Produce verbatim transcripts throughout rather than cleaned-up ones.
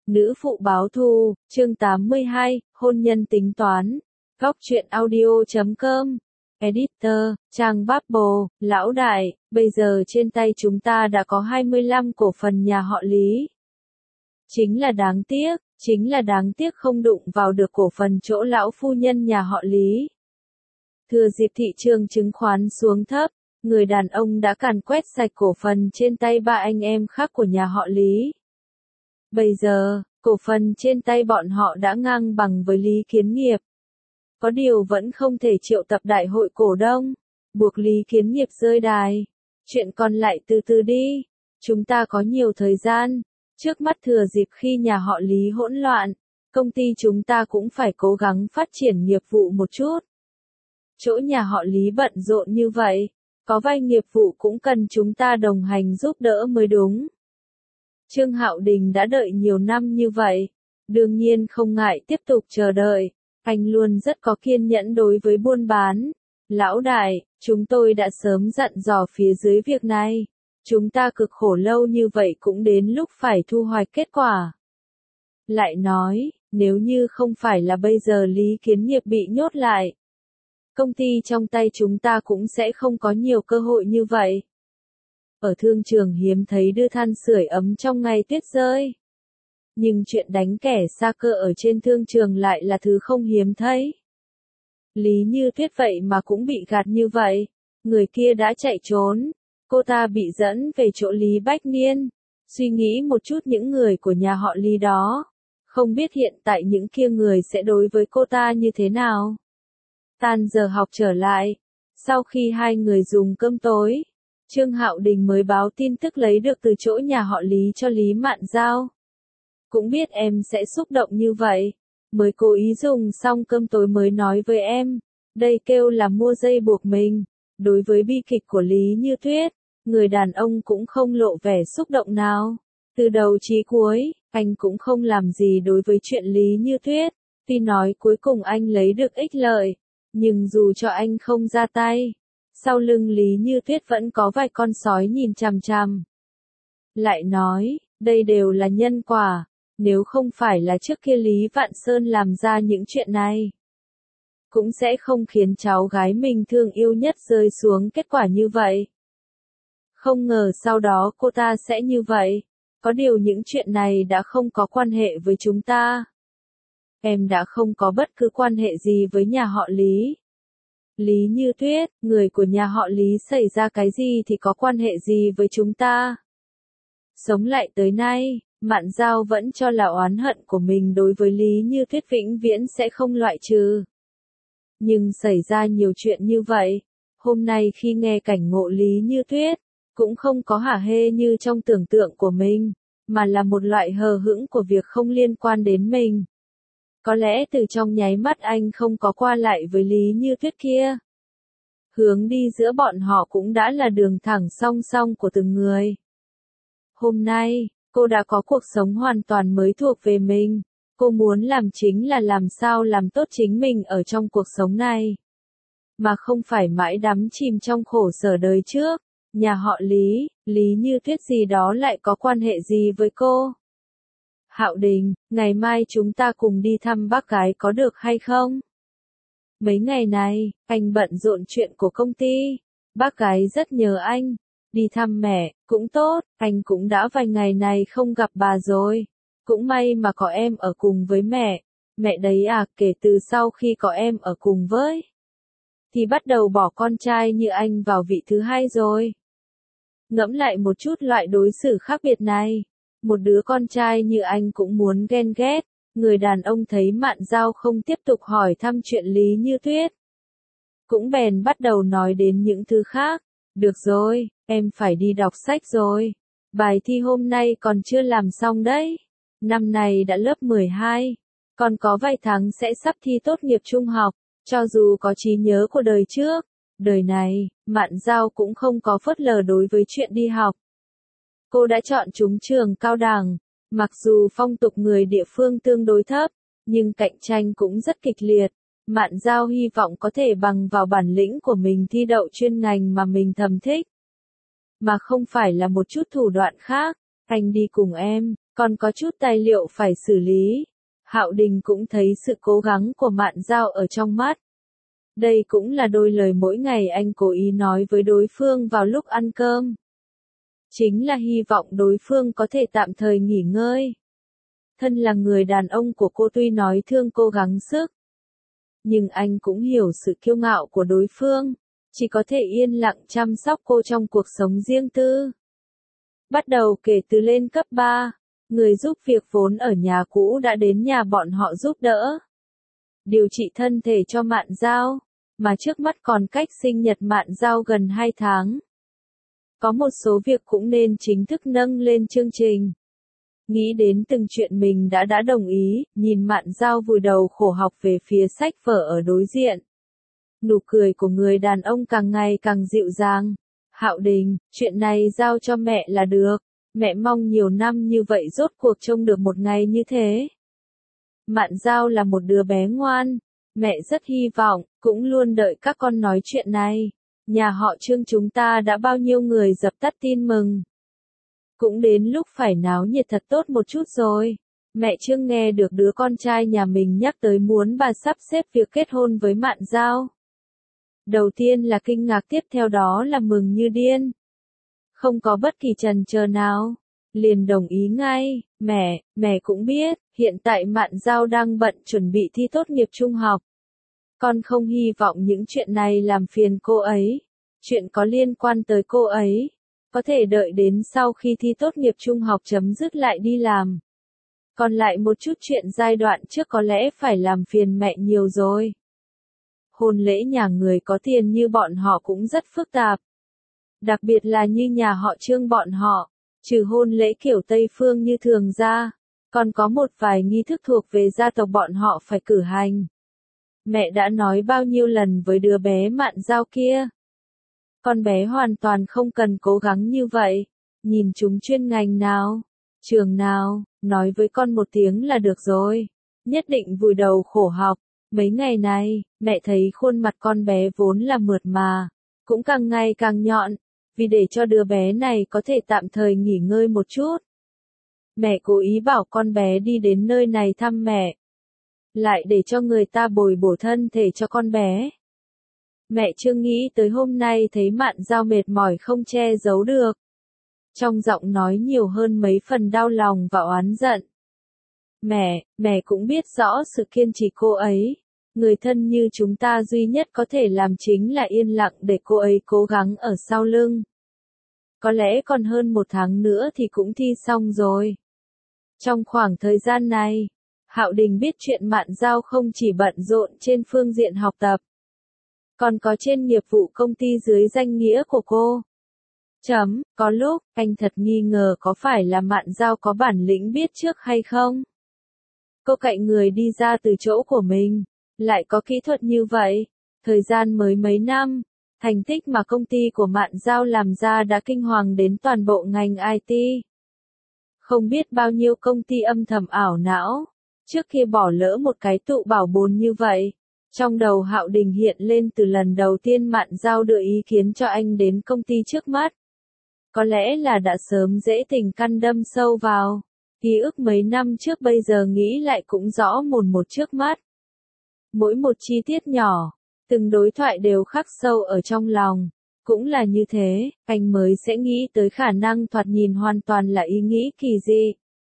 Nữ phụ báo thù, chương tám mươi hai, hôn nhân tính toán. Góc truyện audio chấm com. Editor, trang Bubble, lão đại, bây giờ trên tay chúng ta đã có hai mươi lăm cổ phần nhà họ Lý. Chính là đáng tiếc, chính là đáng tiếc không đụng vào được cổ phần chỗ lão phu nhân nhà họ Lý. Thừa dịp thị trường chứng khoán xuống thấp, người đàn ông đã càn quét sạch cổ phần trên tay ba anh em khác của nhà họ Lý. Bây giờ, cổ phần trên tay bọn họ đã ngang bằng với Lý Kiến Nghiệp. Có điều vẫn không thể triệu tập đại hội cổ đông, buộc Lý Kiến Nghiệp rơi đài. Chuyện còn lại từ từ đi, chúng ta có nhiều thời gian. Trước mắt thừa dịp khi nhà họ Lý hỗn loạn, công ty chúng ta cũng phải cố gắng phát triển nghiệp vụ một chút. Chỗ nhà họ Lý bận rộn như vậy, có vài nghiệp vụ cũng cần chúng ta đồng hành giúp đỡ mới đúng. Trương Hạo Đình đã đợi nhiều năm như vậy, đương nhiên không ngại tiếp tục chờ đợi, anh luôn rất có kiên nhẫn đối với buôn bán. Lão đại, chúng tôi đã sớm dặn dò phía dưới việc này, chúng ta cực khổ lâu như vậy cũng đến lúc phải thu hoạch kết quả. Lại nói, nếu như không phải là bây giờ Lý Kiến Nghiệp bị nhốt lại, công ty trong tay chúng ta cũng sẽ không có nhiều cơ hội như vậy. Ở thương trường hiếm thấy đưa than sưởi ấm trong ngày tuyết rơi. Nhưng chuyện đánh kẻ xa cơ ở trên thương trường lại là thứ không hiếm thấy. Lý Như Tuyết vậy mà cũng bị gạt như vậy. Người kia đã chạy trốn. Cô ta bị dẫn về chỗ Lý Bách Niên. Suy nghĩ một chút những người của nhà họ Lý đó. Không biết hiện tại những kia người sẽ đối với cô ta như thế nào. Tan giờ học trở lại. Sau khi hai người dùng cơm tối, Trương Hạo Đình mới báo tin tức lấy được từ chỗ nhà họ Lý cho Lý Mạn Giao. Cũng biết em sẽ xúc động như vậy, mới cố ý dùng xong cơm tối mới nói với em, đây kêu là mua dây buộc mình. Đối với bi kịch của Lý Như Tuyết, người đàn ông cũng không lộ vẻ xúc động nào. Từ đầu chí cuối, anh cũng không làm gì đối với chuyện Lý Như Tuyết, tuy nói cuối cùng anh lấy được ích lợi, nhưng dù cho anh không ra tay, sau lưng Lý Như Tuyết vẫn có vài con sói nhìn chằm chằm. Lại nói, đây đều là nhân quả, nếu không phải là trước kia Lý Vạn Sơn làm ra những chuyện này, cũng sẽ không khiến cháu gái mình thương yêu nhất rơi xuống kết quả như vậy. Không ngờ sau đó cô ta sẽ như vậy, có điều những chuyện này đã không có quan hệ với chúng ta. Em đã không có bất cứ quan hệ gì với nhà họ Lý. Lý Như Tuyết, người của nhà họ Lý xảy ra cái gì thì có quan hệ gì với chúng ta. Sống lại tới nay, Mạn Giao vẫn cho là oán hận của mình đối với Lý Như Tuyết vĩnh viễn sẽ không loại trừ. Nhưng xảy ra nhiều chuyện như vậy, hôm nay khi nghe cảnh ngộ Lý Như Tuyết, cũng không có hả hê như trong tưởng tượng của mình, mà là một loại hờ hững của việc không liên quan đến mình. Có lẽ từ trong nháy mắt anh không có qua lại với Lý Như Tuyết kia. Hướng đi giữa bọn họ cũng đã là đường thẳng song song của từng người. Hôm nay, cô đã có cuộc sống hoàn toàn mới thuộc về mình. Cô muốn làm chính là làm sao làm tốt chính mình ở trong cuộc sống này. Mà không phải mãi đắm chìm trong khổ sở đời trước. Nhà họ Lý, Lý Như Tuyết gì đó lại có quan hệ gì với cô? Hạo Đình, ngày mai chúng ta cùng đi thăm bác gái có được hay không? Mấy ngày này, anh bận rộn chuyện của công ty. Bác gái rất nhớ anh. Đi thăm mẹ, cũng tốt, anh cũng đã vài ngày này không gặp bà rồi. Cũng may mà có em ở cùng với mẹ. Mẹ đấy à, kể từ sau khi có em ở cùng với, thì bắt đầu bỏ con trai như anh vào vị thứ hai rồi. Ngẫm lại một chút loại đối xử khác biệt này. Một đứa con trai như anh cũng muốn ghen ghét. Người đàn ông thấy Mạn Giao không tiếp tục hỏi thăm chuyện Lý Như Tuyết, cũng bèn bắt đầu nói đến những thứ khác. Được rồi, em phải đi đọc sách rồi. Bài thi hôm nay còn chưa làm xong đấy. Năm này đã lớp mười hai, còn có vài tháng sẽ sắp thi tốt nghiệp trung học. Cho dù có trí nhớ của đời trước, đời này, Mạn Giao cũng không có phớt lờ đối với chuyện đi học. Cô đã chọn trúng trường cao đẳng, mặc dù phong tục người địa phương tương đối thấp, nhưng cạnh tranh cũng rất kịch liệt. Mạn Giao hy vọng có thể bằng vào bản lĩnh của mình thi đậu chuyên ngành mà mình thầm thích, mà không phải là một chút thủ đoạn khác. Anh đi cùng em, còn có chút tài liệu phải xử lý. Hạo Đình cũng thấy sự cố gắng của Mạn Dao ở trong mắt. Đây cũng là đôi lời mỗi ngày anh cố ý nói với đối phương vào lúc ăn cơm. Chính là hy vọng đối phương có thể tạm thời nghỉ ngơi. Thân là người đàn ông của cô tuy nói thương cô gắng sức. Nhưng anh cũng hiểu sự kiêu ngạo của đối phương. Chỉ có thể yên lặng chăm sóc cô trong cuộc sống riêng tư. Bắt đầu kể từ lên cấp ba, người giúp việc vốn ở nhà cũ đã đến nhà bọn họ giúp đỡ. Điều trị thân thể cho Mạn Dao, mà trước mắt còn cách sinh nhật Mạn Dao gần hai tháng. Có một số việc cũng nên chính thức nâng lên chương trình. Nghĩ đến từng chuyện mình đã đã đồng ý, nhìn Mạn Dao vùi đầu khổ học về phía sách vở ở đối diện. Nụ cười của người đàn ông càng ngày càng dịu dàng. Hạo Đình, chuyện này giao cho mẹ là được. Mẹ mong nhiều năm như vậy rốt cuộc trông được một ngày như thế. Mạn Dao là một đứa bé ngoan. Mẹ rất hy vọng, cũng luôn đợi các con nói chuyện này. Nhà họ Trương chúng ta đã bao nhiêu người dập tắt tin mừng. Cũng đến lúc phải náo nhiệt thật tốt một chút rồi. Mẹ Trương nghe được đứa con trai nhà mình nhắc tới muốn bà sắp xếp việc kết hôn với Mạn Dao. Đầu tiên là kinh ngạc, tiếp theo đó là mừng như điên. Không có bất kỳ chần chờ nào. Liền đồng ý ngay. Mẹ, mẹ cũng biết, hiện tại Mạn Dao đang bận chuẩn bị thi tốt nghiệp trung học. Con không hy vọng những chuyện này làm phiền cô ấy. Chuyện có liên quan tới cô ấy. Có thể đợi đến sau khi thi tốt nghiệp trung học chấm dứt lại đi làm. Còn lại một chút chuyện giai đoạn trước có lẽ phải làm phiền mẹ nhiều rồi. Hôn lễ nhà người có tiền như bọn họ cũng rất phức tạp. Đặc biệt là như nhà họ Trương bọn họ, trừ hôn lễ kiểu Tây Phương như thường ra, còn có một vài nghi thức thuộc về gia tộc bọn họ phải cử hành. Mẹ đã nói bao nhiêu lần với đứa bé Mạn Dao kia. Con bé hoàn toàn không cần cố gắng như vậy. Nhìn chúng chuyên ngành nào, trường nào, nói với con một tiếng là được rồi. Nhất định vùi đầu khổ học. Mấy ngày này, mẹ thấy khuôn mặt con bé vốn là mượt mà, cũng càng ngày càng nhọn, vì để cho đứa bé này có thể tạm thời nghỉ ngơi một chút. Mẹ cố ý bảo con bé đi đến nơi này thăm mẹ. Lại để cho người ta bồi bổ thân thể cho con bé. Mẹ chưa nghĩ tới hôm nay thấy Mạn Dao mệt mỏi không che giấu được. Trong giọng nói nhiều hơn mấy phần đau lòng và oán giận. Mẹ, mẹ cũng biết rõ sự kiên trì cô ấy. Người thân như chúng ta duy nhất có thể làm chính là yên lặng để cô ấy cố gắng ở sau lưng. Có lẽ còn hơn một tháng nữa thì cũng thi xong rồi. Trong khoảng thời gian này, Hạo Đình biết chuyện Mạn Dao không chỉ bận rộn trên phương diện học tập, còn có trên nghiệp vụ công ty dưới danh nghĩa của cô. Chấm, có lúc, anh thật nghi ngờ có phải là Mạn Dao có bản lĩnh biết trước hay không? Cô cạnh người đi ra từ chỗ của mình, lại có kỹ thuật như vậy. Thời gian mới mấy năm, thành tích mà công ty của Mạn Dao làm ra đã kinh hoàng đến toàn bộ ngành i tê. Không biết bao nhiêu công ty âm thầm ảo não, trước kia bỏ lỡ một cái tụ bảo bối như vậy. Trong đầu Hạo Đình hiện lên từ lần đầu tiên Mạn Dao đưa ý kiến cho anh đến công ty trước mắt. Có lẽ là đã sớm dễ tình căn đâm sâu vào. Ký ức mấy năm trước bây giờ nghĩ lại cũng rõ mồn một trước mắt. Mỗi một chi tiết nhỏ, từng đối thoại đều khắc sâu ở trong lòng. Cũng là như thế, anh mới sẽ nghĩ tới khả năng thoạt nhìn hoàn toàn là ý nghĩ kỳ dị.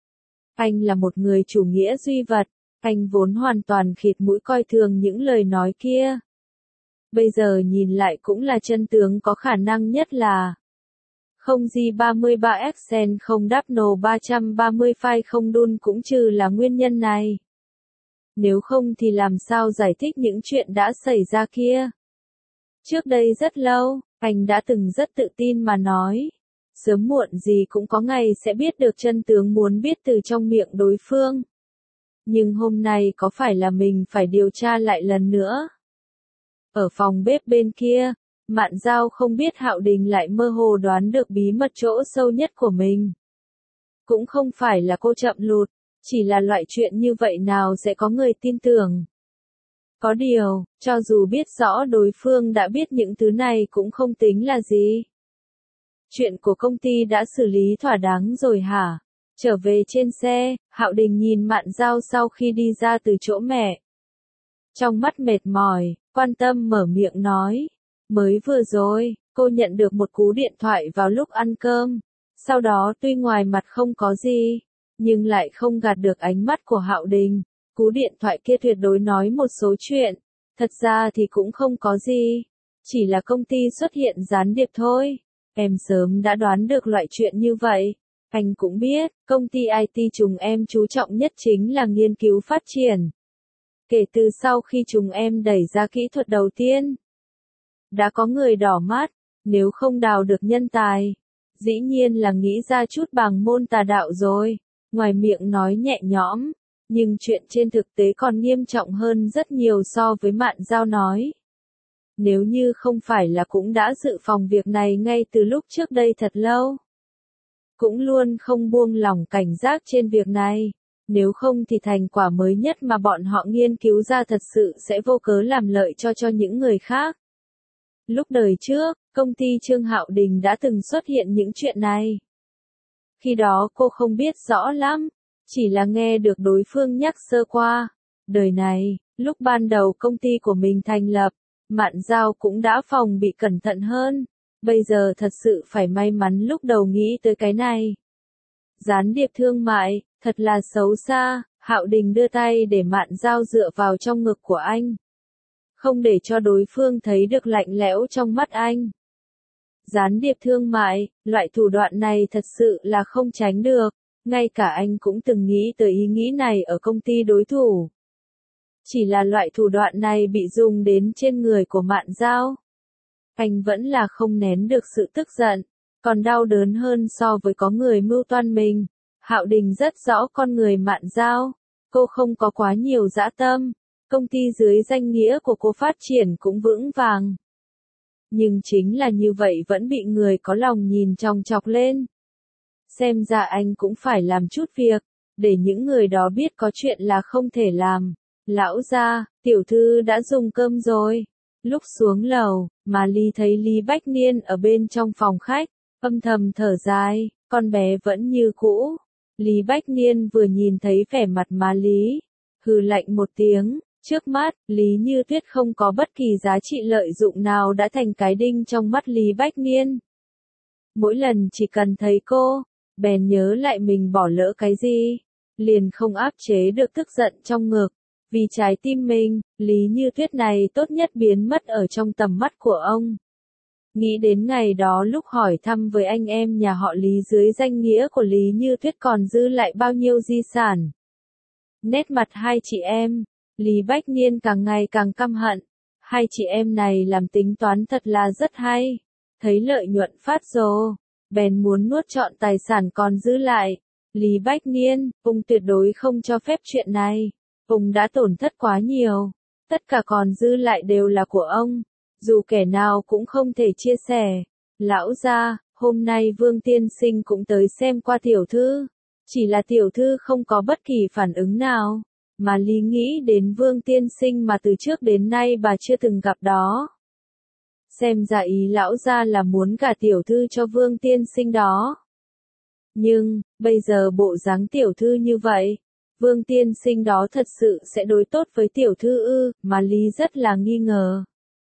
Anh là một người chủ nghĩa duy vật, anh vốn hoàn toàn khịt mũi coi thường những lời nói kia. Bây giờ nhìn lại cũng là chân tướng có khả năng nhất là không G ba mươi ba Accent không Dapno ba ba mươi Phai không đun cũng trừ là nguyên nhân này. Nếu không thì làm sao giải thích những chuyện đã xảy ra kia. Trước đây rất lâu, anh đã từng rất tự tin mà nói. Sớm muộn gì cũng có ngày sẽ biết được chân tướng muốn biết từ trong miệng đối phương. Nhưng hôm nay có phải là mình phải điều tra lại lần nữa? Ở phòng bếp bên kia, Mạn Dao không biết Hạo Đình lại mơ hồ đoán được bí mật chỗ sâu nhất của mình. Cũng không phải là cô chậm lụt, chỉ là loại chuyện như vậy nào sẽ có người tin tưởng. Có điều, cho dù biết rõ đối phương đã biết những thứ này cũng không tính là gì. Chuyện của công ty đã xử lý thỏa đáng rồi hả? Trở về trên xe, Hạo Đình nhìn Mạn Giao sau khi đi ra từ chỗ mẹ. Trong mắt mệt mỏi, quan tâm mở miệng nói. Mới vừa rồi, cô nhận được một cú điện thoại vào lúc ăn cơm. Sau đó tuy ngoài mặt không có gì, nhưng lại không gạt được ánh mắt của Hạo Đình. Cú điện thoại kia tuyệt đối nói một số chuyện. Thật ra thì cũng không có gì. Chỉ là công ty xuất hiện gián điệp thôi. Em sớm đã đoán được loại chuyện như vậy. Anh cũng biết, công ty i tê chúng em chú trọng nhất chính là nghiên cứu phát triển. Kể từ sau khi chúng em đẩy ra kỹ thuật đầu tiên, đã có người đỏ mắt, nếu không đào được nhân tài, dĩ nhiên là nghĩ ra chút bằng môn tà đạo rồi. Ngoài miệng nói nhẹ nhõm, nhưng chuyện trên thực tế còn nghiêm trọng hơn rất nhiều so với Mạn Giao nói. Nếu như không phải là cũng đã dự phòng việc này ngay từ lúc trước đây thật lâu, cũng luôn không buông lỏng cảnh giác trên việc này, nếu không thì thành quả mới nhất mà bọn họ nghiên cứu ra thật sự sẽ vô cớ làm lợi cho cho những người khác. Lúc đời trước, công ty Trương Hạo Đình đã từng xuất hiện những chuyện này. Khi đó cô không biết rõ lắm, chỉ là nghe được đối phương nhắc sơ qua. Đời này, lúc ban đầu công ty của mình thành lập, Mạn Giao cũng đã phòng bị cẩn thận hơn. Bây giờ thật sự phải may mắn lúc đầu nghĩ tới cái này. Gián điệp thương mại, thật là xấu xa. Hạo Đình đưa tay để Mạn Giao dựa vào trong ngực của anh. Không để cho đối phương thấy được lạnh lẽo trong mắt anh. Gián điệp thương mại, loại thủ đoạn này thật sự là không tránh được. Ngay cả anh cũng từng nghĩ tới ý nghĩ này ở công ty đối thủ. Chỉ là loại thủ đoạn này bị dùng đến trên người của Mạn Giao. Anh vẫn là không nén được sự tức giận, còn đau đớn hơn so với có người mưu toan mình. Hạo Đình rất rõ con người Mạn Giao, cô không có quá nhiều dã tâm, công ty dưới danh nghĩa của cô phát triển cũng vững vàng. Nhưng chính là như vậy vẫn bị người có lòng nhìn chòng chọc lên. Xem ra anh cũng phải làm chút việc, để những người đó biết có chuyện là không thể làm. Lão gia, tiểu thư đã dùng cơm rồi. Lúc xuống lầu, mà Lý thấy Lý Bách Niên ở bên trong phòng khách, âm thầm thở dài, con bé vẫn như cũ. Lý Bách Niên vừa nhìn thấy vẻ mặt má Lý, hừ lạnh một tiếng, trước mắt, Lý Như Tuyết không có bất kỳ giá trị lợi dụng nào đã thành cái đinh trong mắt Lý Bách Niên. Mỗi lần chỉ cần thấy cô, bèn nhớ lại mình bỏ lỡ cái gì, liền không áp chế được tức giận trong ngực. Vì trái tim mình, Lý Như Tuyết này tốt nhất biến mất ở trong tầm mắt của ông. Nghĩ đến ngày đó lúc hỏi thăm với anh em nhà họ Lý dưới danh nghĩa của Lý Như Tuyết còn dư lại bao nhiêu di sản. Nét mặt hai chị em, Lý Bách Niên càng ngày càng căm hận. Hai chị em này làm tính toán thật là rất hay. Thấy lợi nhuận phát rồ, bèn muốn nuốt trọn tài sản còn giữ lại. Lý Bách Niên, ông tuyệt đối không cho phép chuyện này. Ông đã tổn thất quá nhiều. Tất cả còn dư lại đều là của ông. Dù kẻ nào cũng không thể chia sẻ. Lão gia, hôm nay Vương Tiên Sinh cũng tới xem qua tiểu thư. Chỉ là tiểu thư không có bất kỳ phản ứng nào. Mà Lý nghĩ đến Vương Tiên Sinh mà từ trước đến nay bà chưa từng gặp đó. Xem ra ý lão gia là muốn gả tiểu thư cho Vương Tiên Sinh đó. Nhưng, bây giờ bộ dáng tiểu thư như vậy, Vương Tiên Sinh đó thật sự sẽ đối tốt với tiểu thư ư, mà Lý rất là nghi ngờ.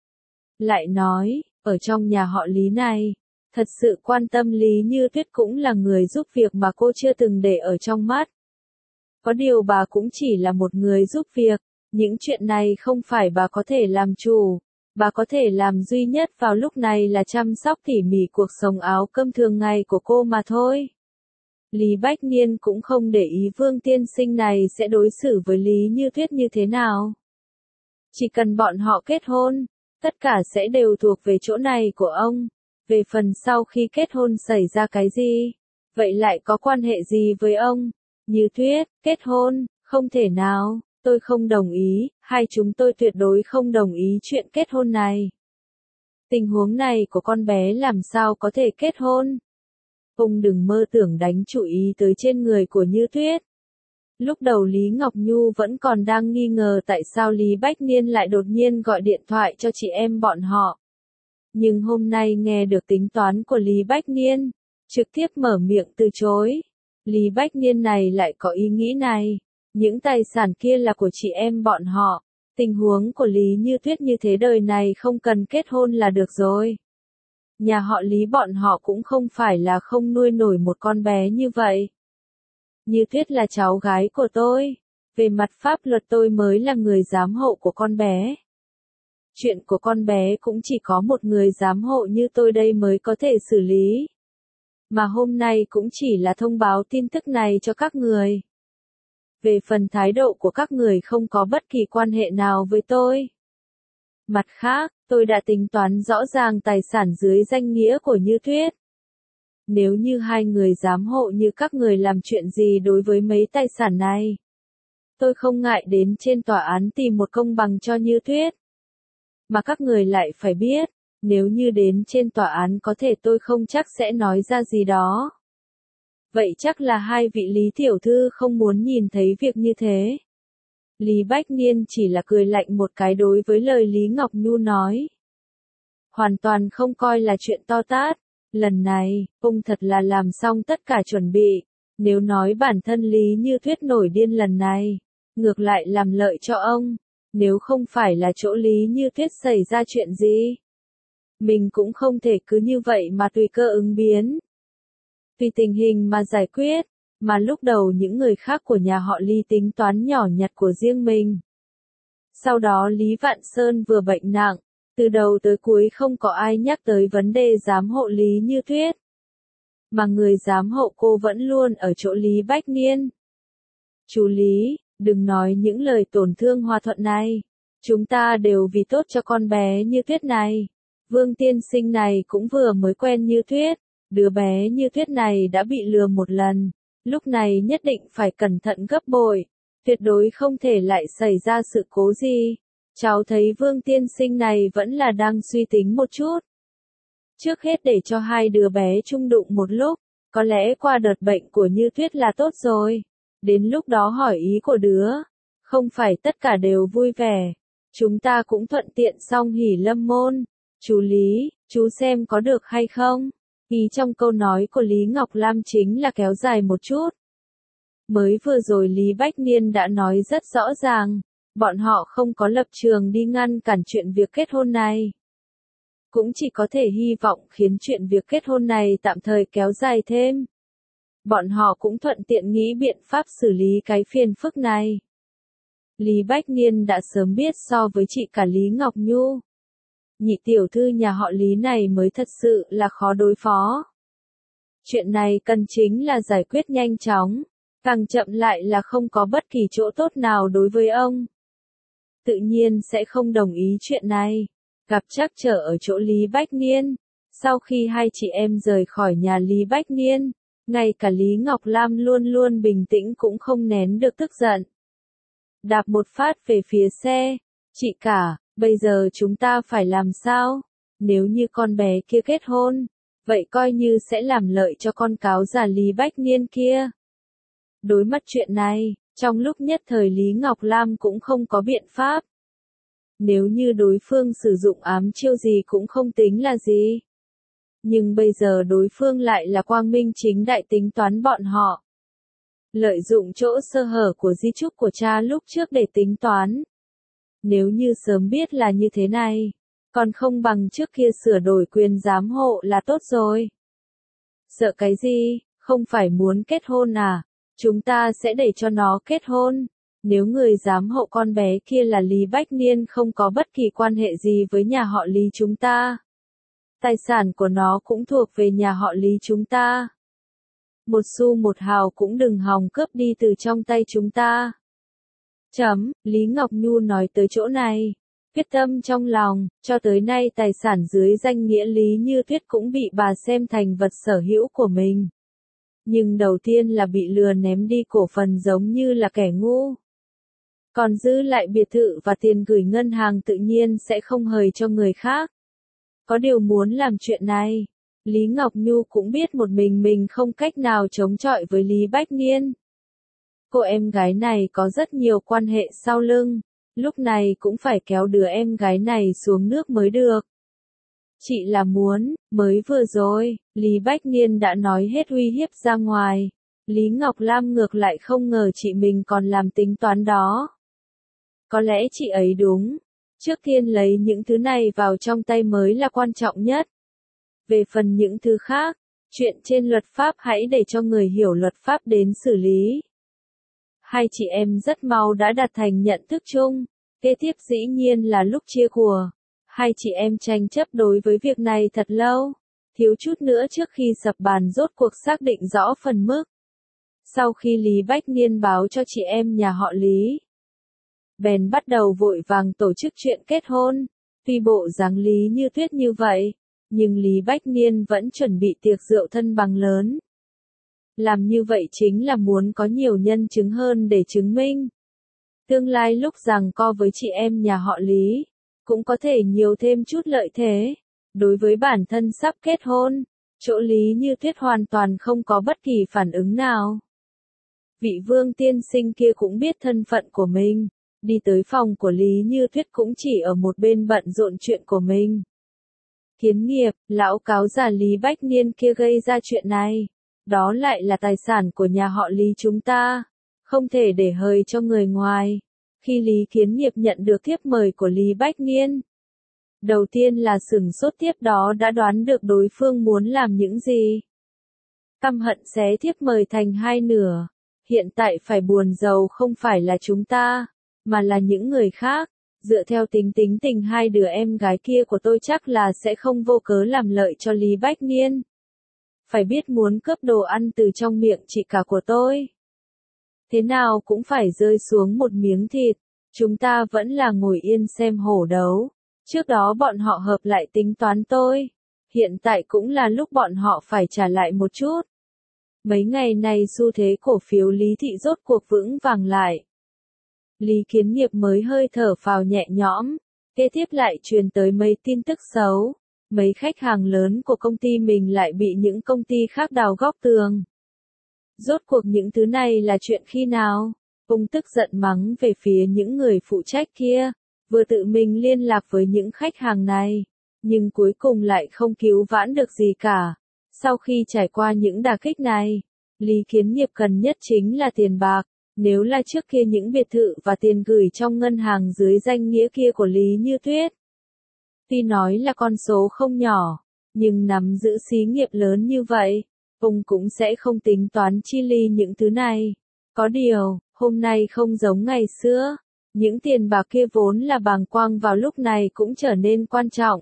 Lại nói, ở trong nhà họ Lý này, thật sự quan tâm Lý Như Tuyết cũng là người giúp việc mà cô chưa từng để ở trong mắt. Có điều bà cũng chỉ là một người giúp việc, những chuyện này không phải bà có thể làm chủ, bà có thể làm duy nhất vào lúc này là chăm sóc tỉ mỉ cuộc sống áo cơm thường ngày của cô mà thôi. Lý Bách Niên cũng không để ý Vương Tiên Sinh này sẽ đối xử với Lý Như Tuyết như thế nào. Chỉ cần bọn họ kết hôn, tất cả sẽ đều thuộc về chỗ này của ông. Về phần sau khi kết hôn xảy ra cái gì, vậy lại có quan hệ gì với ông? Như Tuyết, kết hôn, không thể nào, tôi không đồng ý, hai chúng tôi tuyệt đối không đồng ý chuyện kết hôn này. Tình huống này của con bé làm sao có thể kết hôn? Ông đừng mơ tưởng đánh chủ ý tới trên người của Như Tuyết. Lúc đầu Lý Ngọc Nhu vẫn còn đang nghi ngờ tại sao Lý Bách Niên lại đột nhiên gọi điện thoại cho chị em bọn họ. Nhưng hôm nay nghe được tính toán của Lý Bách Niên, trực tiếp mở miệng từ chối. Lý Bách Niên này lại có ý nghĩ này. Những tài sản kia là của chị em bọn họ. Tình huống của Lý Như Tuyết như thế đời này không cần kết hôn là được rồi. Nhà họ Lý bọn họ cũng không phải là không nuôi nổi một con bé như vậy. Như Tuyết là cháu gái của tôi. Về mặt pháp luật tôi mới là người giám hộ của con bé. Chuyện của con bé cũng chỉ có một người giám hộ như tôi đây mới có thể xử lý. Mà hôm nay cũng chỉ là thông báo tin tức này cho các người. Về phần thái độ của các người không có bất kỳ quan hệ nào với tôi. Mặt khác, tôi đã tính toán rõ ràng tài sản dưới danh nghĩa của Như Tuyết. Nếu như hai người giám hộ như các người làm chuyện gì đối với mấy tài sản này, tôi không ngại đến trên tòa án tìm một công bằng cho Như Tuyết. Mà các người lại phải biết, nếu như đến trên tòa án có thể tôi không chắc sẽ nói ra gì đó. Vậy chắc là hai vị Lý tiểu thư không muốn nhìn thấy việc như thế. Lý Bách Niên chỉ là cười lạnh một cái đối với lời Lý Ngọc Nhu nói. Hoàn toàn không coi là chuyện to tát. Lần này, ông thật là làm xong tất cả chuẩn bị. Nếu nói bản thân Lý Như Tuyết nổi điên lần này, ngược lại làm lợi cho ông. Nếu không phải là chỗ Lý Như Tuyết xảy ra chuyện gì, mình cũng không thể cứ như vậy mà tùy cơ ứng biến. Tùy tình hình mà giải quyết, mà lúc đầu những người khác của nhà họ Lý tính toán nhỏ nhặt của riêng mình. Sau đó Lý Vạn Sơn vừa bệnh nặng, từ đầu tới cuối không có ai nhắc tới vấn đề giám hộ Lý Như Tuyết. Mà người giám hộ cô vẫn luôn ở chỗ Lý Bách Niên. Chú Lý, đừng nói những lời tổn thương hòa thuận này. Chúng ta đều vì tốt cho con bé Như Tuyết này. Vương tiên sinh này cũng vừa mới quen Như Tuyết. Đứa bé Như Tuyết này đã bị lừa một lần. Lúc này nhất định phải cẩn thận gấp bội. Tuyệt đối không thể lại xảy ra sự cố gì. Cháu thấy Vương tiên sinh này vẫn là đang suy tính một chút. Trước hết để cho hai đứa bé chung đụng một lúc. Có lẽ qua đợt bệnh của Như Tuyết là tốt rồi. Đến lúc đó hỏi ý của đứa. Không phải tất cả đều vui vẻ. Chúng ta cũng thuận tiện xong hỉ lâm môn. Chú Lý, chú xem có được hay không? Ý trong câu nói của Lý Ngọc Lam chính là kéo dài một chút. Mới vừa rồi Lý Bách Niên đã nói rất rõ ràng. Bọn họ không có lập trường đi ngăn cản chuyện việc kết hôn này. Cũng chỉ có thể hy vọng khiến chuyện việc kết hôn này tạm thời kéo dài thêm. Bọn họ cũng thuận tiện nghĩ biện pháp xử lý cái phiền phức này. Lý Bách Niên đã sớm biết so với chị cả Lý Ngọc Nhu. Nhị tiểu thư nhà họ Lý này mới thật sự là khó đối phó. Chuyện này cần chính là giải quyết nhanh chóng. Càng chậm lại là không có bất kỳ chỗ tốt nào đối với ông. Tự nhiên sẽ không đồng ý chuyện này. Gặp trắc trở ở chỗ Lý Bách Niên. Sau khi hai chị em rời khỏi nhà Lý Bách Niên, ngay cả Lý Ngọc Lam luôn luôn bình tĩnh cũng không nén được tức giận. Đạp một phát về phía xe. Chị cả, bây giờ chúng ta phải làm sao? Nếu như con bé kia kết hôn, vậy coi như sẽ làm lợi cho con cáo già Lý Bách Niên kia. Đối mặt chuyện này, trong lúc nhất thời Lý Ngọc Lam cũng không có biện pháp. Nếu như đối phương sử dụng ám chiêu gì cũng không tính là gì. Nhưng bây giờ đối phương lại là quang minh chính đại tính toán bọn họ. Lợi dụng chỗ sơ hở của di chúc của cha lúc trước để tính toán. Nếu như sớm biết là như thế này, còn không bằng trước kia sửa đổi quyền giám hộ là tốt rồi. Sợ cái gì, không phải muốn kết hôn à? Chúng ta sẽ để cho nó kết hôn. Nếu người giám hộ con bé kia là Lý Bách Niên không có bất kỳ quan hệ gì với nhà họ Lý chúng ta. Tài sản của nó cũng thuộc về nhà họ Lý chúng ta. Một xu một hào cũng đừng hòng cướp đi từ trong tay chúng ta. Chấm, Lý Ngọc Nhu nói tới chỗ này. Quyết tâm trong lòng, cho tới nay tài sản dưới danh nghĩa Lý Như Tuyết cũng bị bà xem thành vật sở hữu của mình. Nhưng đầu tiên là bị lừa ném đi cổ phần giống như là kẻ ngu. Còn giữ lại biệt thự và tiền gửi ngân hàng tự nhiên sẽ không hời cho người khác. Có điều muốn làm chuyện này, Lý Ngọc Nhu cũng biết một mình mình không cách nào chống chọi với Lý Bách Niên. Cô em gái này có rất nhiều quan hệ sau lưng, lúc này cũng phải kéo đứa em gái này xuống nước mới được. Chị là muốn, mới vừa rồi, Lý Bách Niên đã nói hết uy hiếp ra ngoài. Lý Ngọc Lam ngược lại không ngờ chị mình còn làm tính toán đó. Có lẽ chị ấy đúng. Trước tiên lấy những thứ này vào trong tay mới là quan trọng nhất. Về phần những thứ khác, chuyện trên luật pháp hãy để cho người hiểu luật pháp đến xử lý. Hai chị em rất mau đã đạt thành nhận thức chung. Kế tiếp dĩ nhiên là lúc chia của. Hai chị em tranh chấp đối với việc này thật lâu. Thiếu chút nữa trước khi sập bàn rốt cuộc xác định rõ phần mức. Sau khi Lý Bách Niên báo cho chị em nhà họ Lý, bèn bắt đầu vội vàng tổ chức chuyện kết hôn. Tuy bộ dáng Lý Như Tuyết như vậy, nhưng Lý Bách Niên vẫn chuẩn bị tiệc rượu thân bằng lớn. Làm như vậy chính là muốn có nhiều nhân chứng hơn để chứng minh. Tương lai lúc giằng co với chị em nhà họ Lý, cũng có thể nhiều thêm chút lợi thế. Đối với bản thân sắp kết hôn, chỗ Lý Như Tuyết hoàn toàn không có bất kỳ phản ứng nào. Vị Vương tiên sinh kia cũng biết thân phận của mình, đi tới phòng của Lý Như Tuyết cũng chỉ ở một bên bận rộn chuyện của mình. Kiến nghiệp, lão cáo già Lý Bách Niên kia gây ra chuyện này, đó lại là tài sản của nhà họ Lý chúng ta, không thể để hời cho người ngoài. Khi Lý Kiến nghiệp nhận được thiếp mời của Lý Bách Niên, đầu tiên là sửng sốt, tiếp đó đã đoán được đối phương muốn làm những gì. Căm hận xé thiếp mời thành hai nửa. Hiện tại phải buồn giàu không phải là chúng ta, mà là những người khác. Dựa theo tính tính tình hai đứa em gái kia của tôi chắc là sẽ không vô cớ làm lợi cho Lý Bách Niên. Phải biết muốn cướp đồ ăn từ trong miệng chị cả của tôi, thế nào cũng phải rơi xuống một miếng thịt. Chúng ta vẫn là ngồi yên xem hổ đấu. Trước đó bọn họ hợp lại tính toán tôi. Hiện tại cũng là lúc bọn họ phải trả lại một chút. Mấy ngày này xu thế cổ phiếu Lý Thị rốt cuộc vững vàng lại. Lý Kiến nghiệp mới hơi thở phào nhẹ nhõm. Kế tiếp lại truyền tới mấy tin tức xấu. Mấy khách hàng lớn của công ty mình lại bị những công ty khác đào góc tường. Rốt cuộc những thứ này là chuyện khi nào? Ông tức giận mắng về phía những người phụ trách kia. Vừa tự mình liên lạc với những khách hàng này, nhưng cuối cùng lại không cứu vãn được gì cả. Sau khi trải qua những đả kích này, Lý Kiến nghiệp cần nhất chính là tiền bạc. Nếu là trước kia những biệt thự và tiền gửi trong ngân hàng dưới danh nghĩa kia của Lý Như Tuyết, tuy nói là con số không nhỏ, nhưng nắm giữ xí nghiệp lớn như vậy, ông cũng sẽ không tính toán chi ly những thứ này. Có điều, hôm nay không giống ngày xưa. Những tiền bạc kia vốn là bàng quang vào lúc này cũng trở nên quan trọng.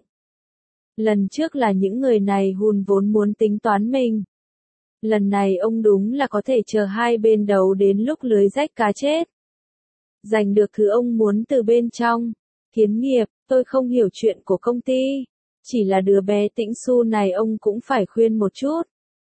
Lần trước là những người này hùn vốn muốn tính toán mình. Lần này ông đúng là có thể chờ hai bên đấu đến lúc lưới rách cá chết. Giành được thứ ông muốn từ bên trong. Kiến nghiệp, tôi không hiểu chuyện của công ty. Chỉ là đứa bé Tĩnh Xu này ông cũng phải khuyên một chút.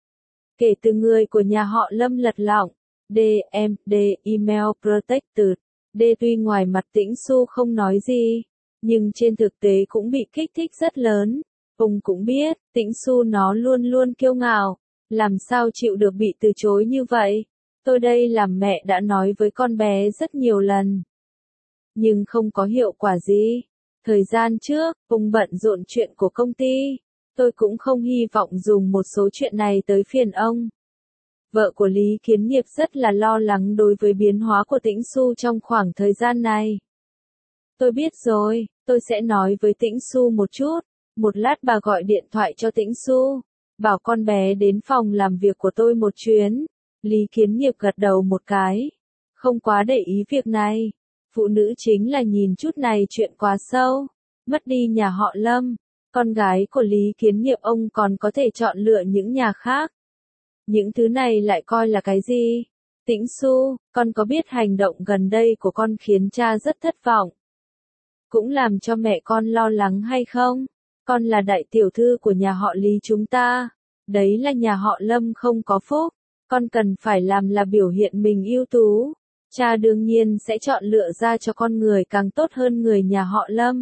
Kể từ người của nhà họ Lâm lật lọng, D M D Email Protected. D tuy ngoài mặt Tĩnh Xu không nói gì, nhưng trên thực tế cũng bị kích thích rất lớn. Ông cũng biết, Tĩnh Xu nó luôn luôn kiêu ngạo, làm sao chịu được bị từ chối như vậy. Tôi đây làm mẹ đã nói với con bé rất nhiều lần, nhưng không có hiệu quả gì. Thời gian trước, ông bận rộn chuyện của công ty, tôi cũng không hy vọng dùng một số chuyện này tới phiền ông. Vợ của Lý Kiến nghiệp rất là lo lắng đối với biến hóa của Tĩnh Xu trong khoảng thời gian này. Tôi biết rồi, tôi sẽ nói với Tĩnh Xu một chút. Một lát bà gọi điện thoại cho Tĩnh Xu, bảo con bé đến phòng làm việc của tôi một chuyến. Lý Kiến nghiệp gật đầu một cái, không quá để ý việc này. Phụ nữ chính là nhìn chút này chuyện quá sâu. Mất đi nhà họ Lâm, con gái của Lý Kiến nghiệp ông còn có thể chọn lựa những nhà khác. Những thứ này lại coi là cái gì? Tĩnh Xu, con có biết hành động gần đây của con khiến cha rất thất vọng, cũng làm cho mẹ con lo lắng hay không? Con là đại tiểu thư của nhà họ Lý chúng ta. Đấy là nhà họ Lâm không có phúc. Con cần phải làm là biểu hiện mình ưu tú. Cha đương nhiên sẽ chọn lựa ra cho con người càng tốt hơn người nhà họ Lâm.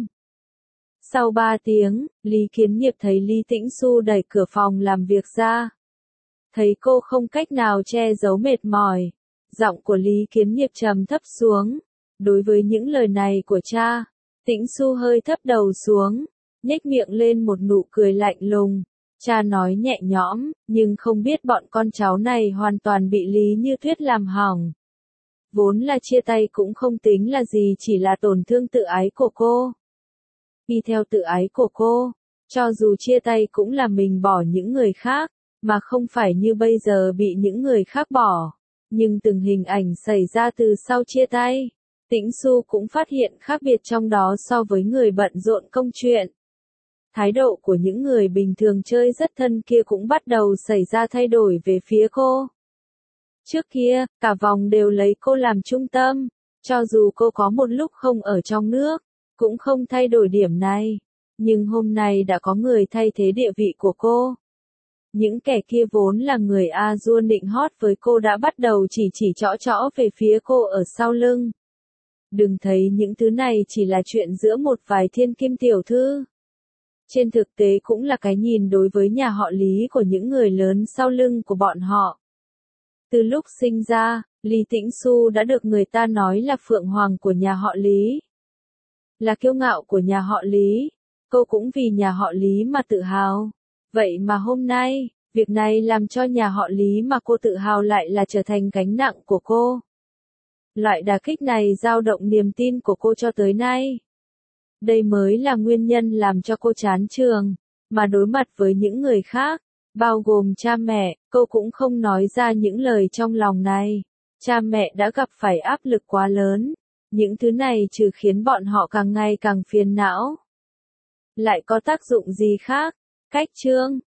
Sau ba tiếng, Lý Kiến nghiệp thấy Lý Tĩnh Xu đẩy cửa phòng làm việc ra. Thấy cô không cách nào che giấu mệt mỏi. Giọng của Lý Kiến nghiệp trầm thấp xuống. Đối với những lời này của cha, Tĩnh Xu hơi thấp đầu xuống, nhếch miệng lên một nụ cười lạnh lùng. Cha nói nhẹ nhõm, nhưng không biết bọn con cháu này hoàn toàn bị Lý Như Tuyết làm hỏng. Vốn là chia tay cũng không tính là gì, chỉ là tổn thương tự ái của cô. Y theo tự ái của cô, cho dù chia tay cũng là mình bỏ những người khác, mà không phải như bây giờ bị những người khác bỏ. Nhưng từng hình ảnh xảy ra từ sau chia tay, Tĩnh Xu cũng phát hiện khác biệt trong đó so với người bận rộn công chuyện. Thái độ của những người bình thường chơi rất thân kia cũng bắt đầu xảy ra thay đổi về phía cô. Trước kia, cả vòng đều lấy cô làm trung tâm, cho dù cô có một lúc không ở trong nước, cũng không thay đổi điểm này. Nhưng hôm nay đã có người thay thế địa vị của cô. Những kẻ kia vốn là người A Dua định hót với cô đã bắt đầu chỉ chỉ trõ trõ về phía cô ở sau lưng. Đừng thấy những thứ này chỉ là chuyện giữa một vài thiên kim tiểu thư. Trên thực tế cũng là cái nhìn đối với nhà họ Lý của những người lớn sau lưng của bọn họ. Từ lúc sinh ra, Lý Tĩnh Xu đã được người ta nói là phượng hoàng của nhà họ Lý. Là kiêu ngạo của nhà họ Lý, cô cũng vì nhà họ Lý mà tự hào. Vậy mà hôm nay, việc này làm cho nhà họ Lý mà cô tự hào lại là trở thành gánh nặng của cô. Loại đả kích này dao động niềm tin của cô cho tới nay. Đây mới là nguyên nhân làm cho cô chán trường, mà đối mặt với những người khác, bao gồm cha mẹ, cô cũng không nói ra những lời trong lòng này. Cha mẹ đã gặp phải áp lực quá lớn, những thứ này trừ khiến bọn họ càng ngày càng phiền não. Lại có tác dụng gì khác? Cách chương